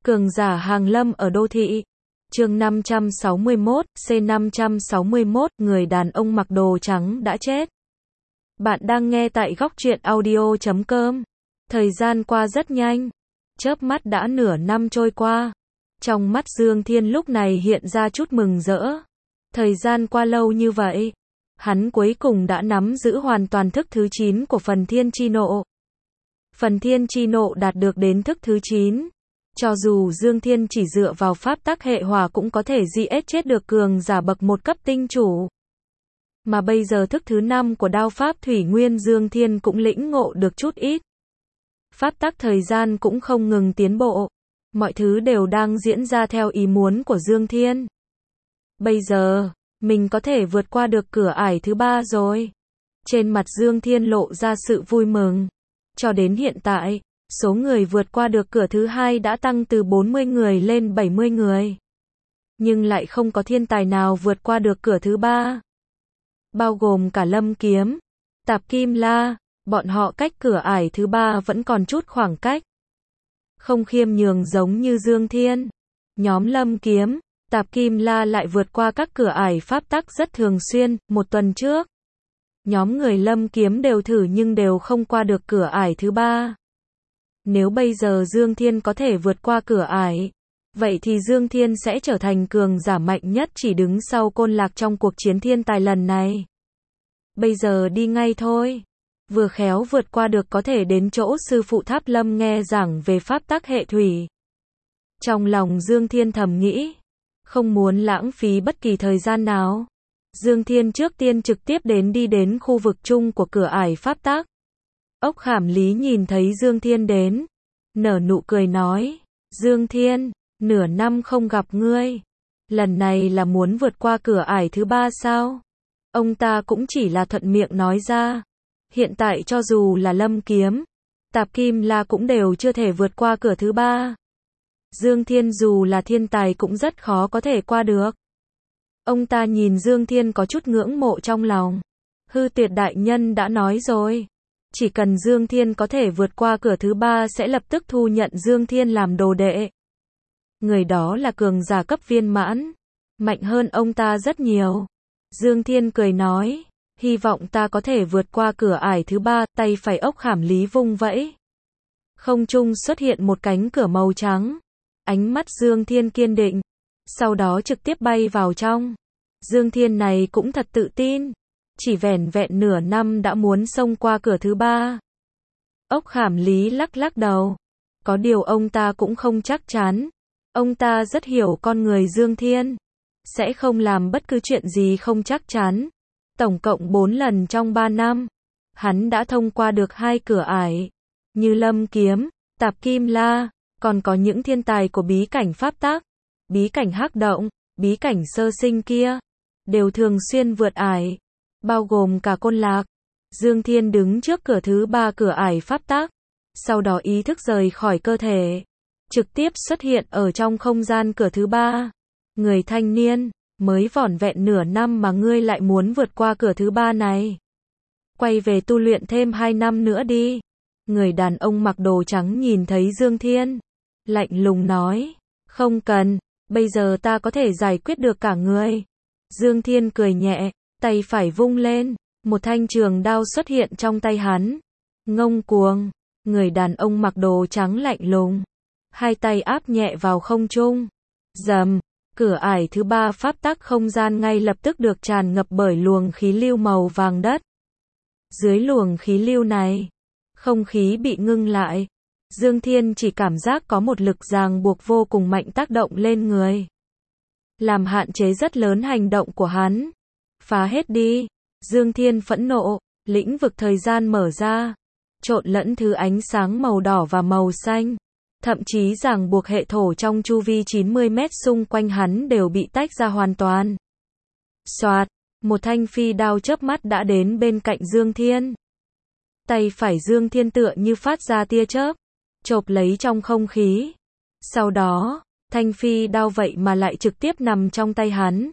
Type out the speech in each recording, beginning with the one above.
Cường giả hàng lâm ở đô thị. Chương 561, C561, người đàn ông mặc đồ trắng đã chết. Bạn đang nghe tại góc truyện audio.com. Thời gian qua rất nhanh. Chớp mắt đã nửa năm trôi qua. Trong mắt Dương Thiên lúc này hiện ra chút mừng rỡ. Thời gian qua lâu như vậy, hắn cuối cùng đã nắm giữ hoàn toàn thức thứ 9 của phần thiên chi nộ. Phần thiên chi nộ đạt được đến thức thứ 9. Cho dù Dương Thiên chỉ dựa vào pháp tắc hệ hỏa cũng có thể giết chết được cường giả bậc 1 cấp tinh chủ. Mà bây giờ thức thứ 5 của đao pháp thủy nguyên Dương Thiên cũng lĩnh ngộ được chút ít. Pháp tắc thời gian cũng không ngừng tiến bộ. Mọi thứ đều đang diễn ra theo ý muốn của Dương Thiên. Bây giờ, mình có thể vượt qua được cửa ải thứ 3 rồi. Trên mặt Dương Thiên lộ ra sự vui mừng. Cho đến hiện tại, số người vượt qua được cửa thứ 2 đã tăng từ 40 người lên 70 người. Nhưng lại không có thiên tài nào vượt qua được cửa thứ 3. Bao gồm cả Lâm Kiếm, Tạp Kim La, bọn họ cách cửa ải thứ 3 vẫn còn chút khoảng cách. Không khiêm nhường giống như Dương Thiên. Nhóm Lâm Kiếm, Tạp Kim La lại vượt qua các cửa ải pháp tắc rất thường xuyên. Một tuần trước, nhóm người Lâm Kiếm đều thử nhưng đều không qua được cửa ải thứ 3. Nếu bây giờ Dương Thiên có thể vượt qua cửa ải, vậy thì Dương Thiên sẽ trở thành cường giả mạnh nhất chỉ đứng sau Côn Lạc trong cuộc chiến thiên tài lần này. Bây giờ đi ngay thôi. Vừa khéo vượt qua được có thể đến chỗ sư phụ Tháp Lâm nghe giảng về pháp tắc hệ thủy. Trong lòng Dương Thiên thầm nghĩ, không muốn lãng phí bất kỳ thời gian nào. Dương Thiên trước tiên trực tiếp đi đến khu vực chung của cửa ải pháp tắc. Ốc Khảm Lý nhìn thấy Dương Thiên đến, nở nụ cười nói, Dương Thiên, nửa năm không gặp ngươi. Lần này là muốn vượt qua cửa ải thứ 3 sao? Ông ta cũng chỉ là thuận miệng nói ra. Hiện tại cho dù là Lâm Kiếm, Tạp Kim La cũng đều chưa thể vượt qua cửa thứ 3. Dương Thiên dù là thiên tài cũng rất khó có thể qua được. Ông ta nhìn Dương Thiên có chút ngưỡng mộ trong lòng. Hư Tuyệt đại nhân đã nói rồi. Chỉ cần Dương Thiên có thể vượt qua cửa thứ 3 sẽ lập tức thu nhận Dương Thiên làm đồ đệ. Người đó là cường giả cấp viên mãn. Mạnh hơn ông ta rất nhiều. Dương Thiên cười nói. Hy vọng ta có thể vượt qua cửa ải thứ 3, tay phải Ốc Khảm Lý vung vẫy. Không trung xuất hiện một cánh cửa màu trắng. Ánh mắt Dương Thiên kiên định. Sau đó trực tiếp bay vào trong. Dương Thiên này cũng thật tự tin. Chỉ vẻn vẹn nửa năm đã muốn xông qua cửa thứ 3. Ốc Khảm Lý lắc lắc đầu. Có điều ông ta cũng không chắc chắn. Ông ta rất hiểu con người Dương Thiên. Sẽ không làm bất cứ chuyện gì không chắc chắn. Tổng cộng 4 lần trong 3 năm. Hắn đã thông qua được 2 cửa ải. Như Lâm Kiếm, Tạp Kim La. Còn có những thiên tài của bí cảnh pháp tắc, bí cảnh hắc động, bí cảnh sơ sinh kia. Đều thường xuyên vượt ải. Bao gồm cả Côn Lạc. Dương Thiên đứng trước cửa thứ 3 cửa ải pháp tắc. Sau đó ý thức rời khỏi cơ thể. Trực tiếp xuất hiện ở trong không gian cửa thứ 3. Người thanh niên, mới vỏn vẹn nửa năm mà ngươi lại muốn vượt qua cửa thứ 3 này. Quay về tu luyện thêm 2 năm nữa đi. Người đàn ông mặc đồ trắng nhìn thấy Dương Thiên. Lạnh lùng nói. Không cần, bây giờ ta có thể giải quyết được cả người. Dương Thiên cười nhẹ, tay phải vung lên. Một thanh trường đao xuất hiện trong tay hắn. Ngông cuồng. Người đàn ông mặc đồ trắng lạnh lùng. Hai tay áp nhẹ vào không trung. Rầm. Cửa ải thứ 3 pháp tắc không gian ngay lập tức được tràn ngập bởi luồng khí lưu màu vàng đất. Dưới luồng khí lưu này, không khí bị ngưng lại. Dương Thiên chỉ cảm giác có một lực ràng buộc vô cùng mạnh tác động lên người. Làm hạn chế rất lớn hành động của hắn. Phá hết đi. Dương Thiên phẫn nộ, lĩnh vực thời gian mở ra. Trộn lẫn thứ ánh sáng màu đỏ và màu xanh. Thậm chí ràng buộc hệ thổ trong chu vi 90 mét xung quanh hắn đều bị tách ra hoàn toàn. Soạt, một thanh phi đao chớp mắt đã đến bên cạnh Dương Thiên. Tay phải Dương Thiên tựa như phát ra tia chớp, chộp lấy trong không khí. Sau đó, thanh phi đao vậy mà lại trực tiếp nằm trong tay hắn.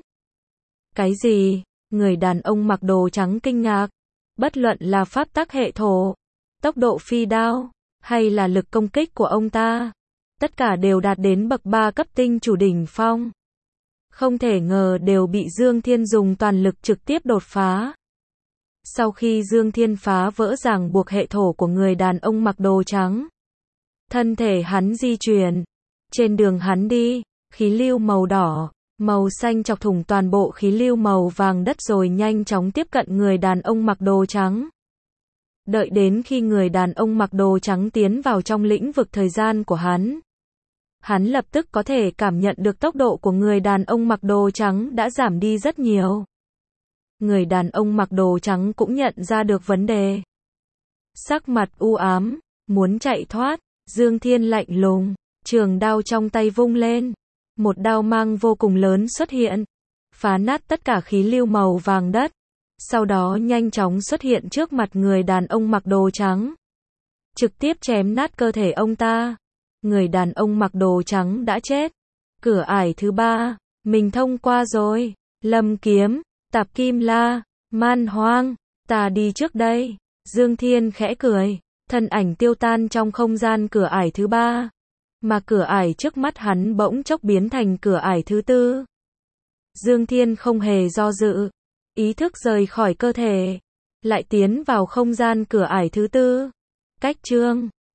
Cái gì? Người đàn ông mặc đồ trắng kinh ngạc. Bất luận là pháp tắc hệ thổ, tốc độ phi đao, hay là lực công kích của ông ta, tất cả đều đạt đến bậc 3 cấp tinh chủ đỉnh phong. Không thể ngờ đều bị Dương Thiên dùng toàn lực trực tiếp đột phá. Sau khi Dương Thiên phá vỡ ràng buộc hệ thổ của người đàn ông mặc đồ trắng, thân thể hắn di chuyển. Trên đường hắn đi, khí lưu màu đỏ, màu xanh chọc thủng toàn bộ khí lưu màu vàng đất rồi nhanh chóng tiếp cận người đàn ông mặc đồ trắng. Đợi đến khi người đàn ông mặc đồ trắng tiến vào trong lĩnh vực thời gian của hắn lập tức có thể cảm nhận được tốc độ của người đàn ông mặc đồ trắng đã giảm đi rất nhiều. Người đàn ông mặc đồ trắng cũng nhận ra được vấn đề. Sắc mặt u ám, muốn chạy thoát, Dương Thiên lạnh lùng, trường đao trong tay vung lên. Một đao mang vô cùng lớn xuất hiện, phá nát tất cả khí lưu màu vàng đất. Sau đó nhanh chóng xuất hiện trước mặt người đàn ông mặc đồ trắng. Trực tiếp chém nát cơ thể ông ta. Người đàn ông mặc đồ trắng đã chết. Cửa ải thứ 3, mình thông qua rồi. Lâm Kiếm, Tạp Kim La, Man Hoang, ta đi trước đây. Dương Thiên khẽ cười, thân ảnh tiêu tan trong không gian cửa ải thứ 3. Mà cửa ải trước mắt hắn bỗng chốc biến thành cửa ải thứ 4. Dương Thiên không hề do dự, ý thức rời khỏi cơ thể, lại tiến vào không gian cửa ải thứ 4. Cách chương